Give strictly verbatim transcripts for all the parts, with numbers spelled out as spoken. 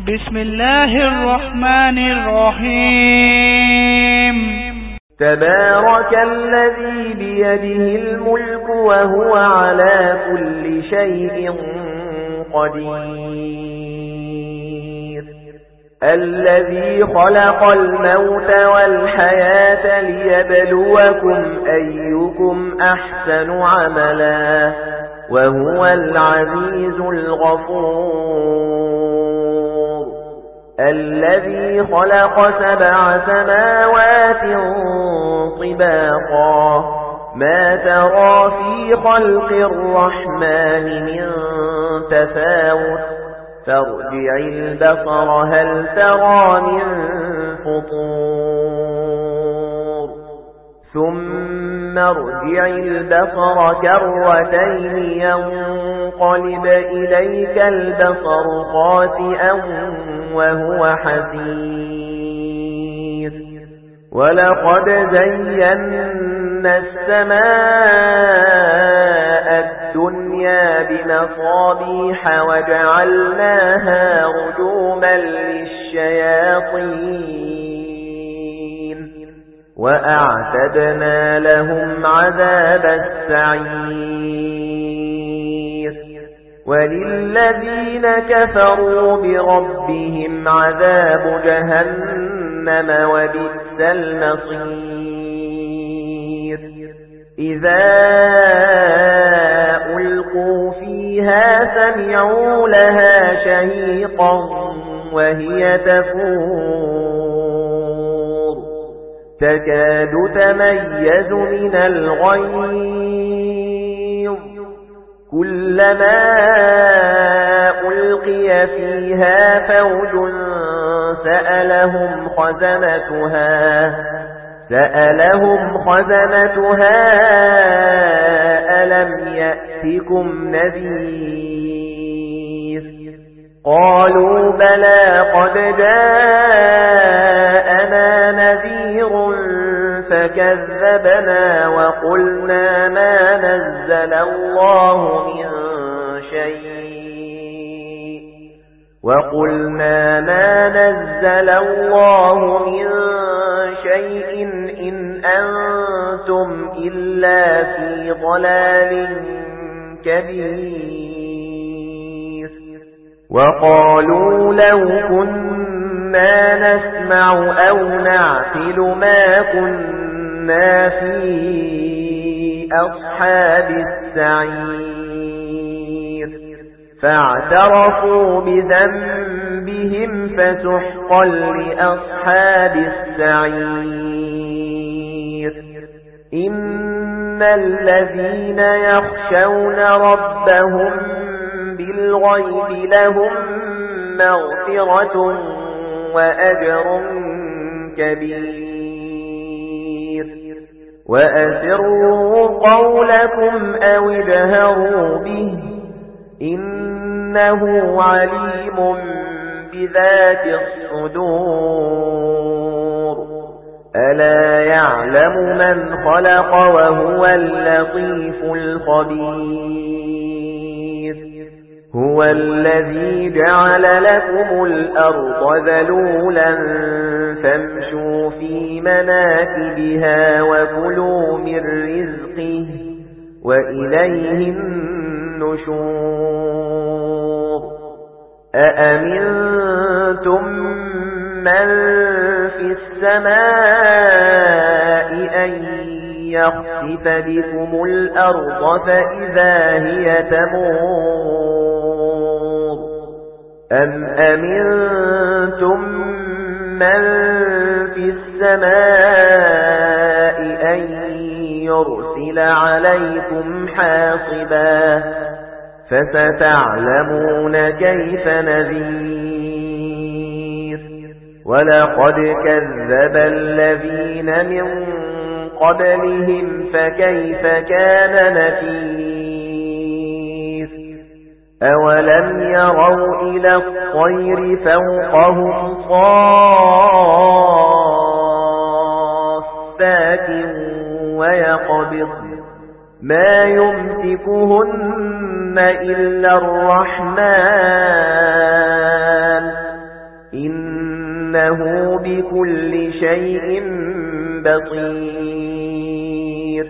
بسم الله الرحمن الرحيم. تبارك الذي بيده الملك وهو على كل شيء قدير، الذي خلق الموت والحياة ليبلوكم أيكم أحسن عملا وهو العزيز الغفور، الذي خلق سبع سماوات طباقا ما ترى في خلق الرحمن من تفاوت فارجع البصر هل ترى من فطور ثم ارجع البصر كرتين ينقلب إليك البصر خاسئا وهو حسير، ولقد زينا السماء الدنيا بمصابيح وجعلناها رجوما للشياطين وأعتدنا لهم عذاب السعير، وللذين كفروا بربهم عذاب جهنم وبئس المصير، إذا ألقوا فيها سمعوا لها شهيقا وهي تفور تكاد تميز من الغيظ كلما ألقي فيها فوج سألهم خزنتها سألهم خزنتها ألم يأتكم نذير قالوا بلى قد جاءنا نذير فكذبنا وقلنا ما نزل الله من شيء وقلنا ما نزل الله من شيء إن أنتم إلا في ضلال كبير، وقالوا لو كنا نسمع أو نعقل ما كنا في أصحاب السعير، فاعترفوا بذنبهم فسحقا لأصحاب السعير، إن الذين يخشون ربهم بالغيب لهم مغفرة وأجر كبير، وأسروا قولكم أو اجهروا به إنه عليم بذات الصدور، ألا يعلم من خلق وهو اللطيف الخبير، هو الذي جعل لكم الأرض ذلولا فامشوا في مناكبها وكلوا من رزقه وإليه النشور، أأمنتم من في السماء أن يخسف بكم الأرض فإذا هي تمور، أم أمنتم من في السماء أن يرسل عليكم حاصبا فستعلمون كيف نذير، ولقد كذب الذين من قبلهم فكيف كان نكير، أولم يروا إلى الطير فوقهم صافات ويقبضن ما يمسكهن إلا الرحمن إنه بكل شيء بصير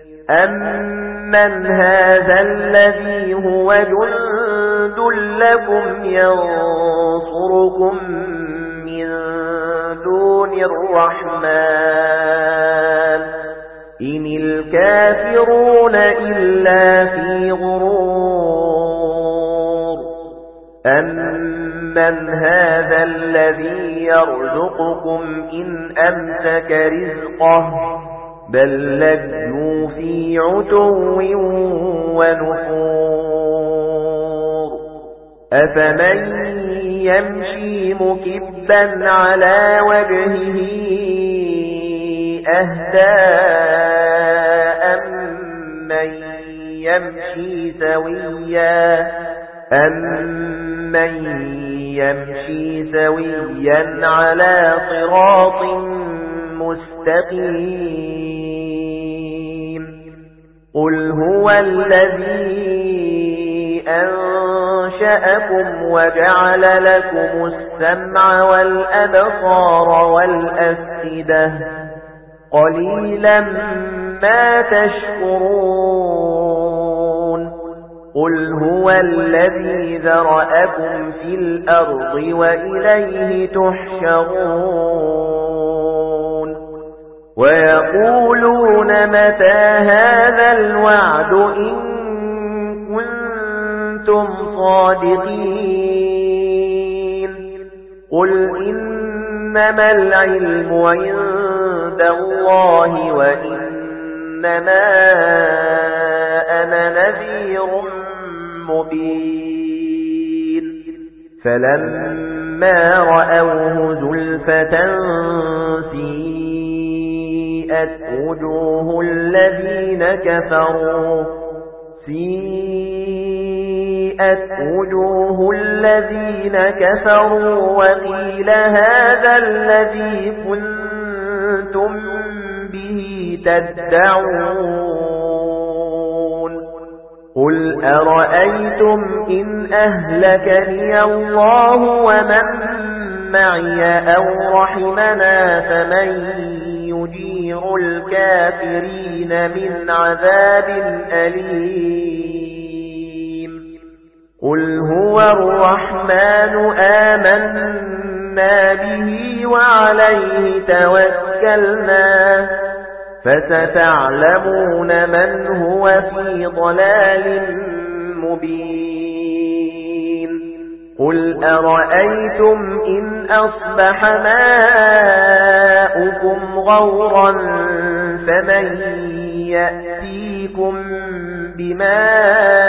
أمن هذا الذي هو جند لكم ينصركم من دون الرحمن إن الكافرون إلا في غرور أمن هذا الذي يرزقكم إن أمسك رزقه بل لجوا في عتو ونفور أفمن يمشي مكبا على وجهه أهدى أمن يمشي سويا أمن يمشي سويا على صراط مستقيم قل هو الذي أنشأكم وجعل لكم السمع والأبصار والأفئدة قليلا ما تشكرون قل هو الذي ذرأكم في الأرض وإليه تحشرون ويقولون متى هذا الوعد إن كنتم صادقين قل إنما العلم عند الله وإنما أنا نذير مبين فلما رأوه زلفة سيئت وجوه الذين كفروا سيئت وجوه الذين كفروا وقيل هذا الذي كنتم به تدعون قل أرأيتم إن أهلكني الله ومن معي أو رحمنا فمن يجير الكافرين من عذاب أليم قل هو الرحمن آمنا به وعليه توكلنا فستعلمون من هو في ضلال مبين قل أرأيتم إن أصبح ماؤكم غورا فمن يأتيكم بماء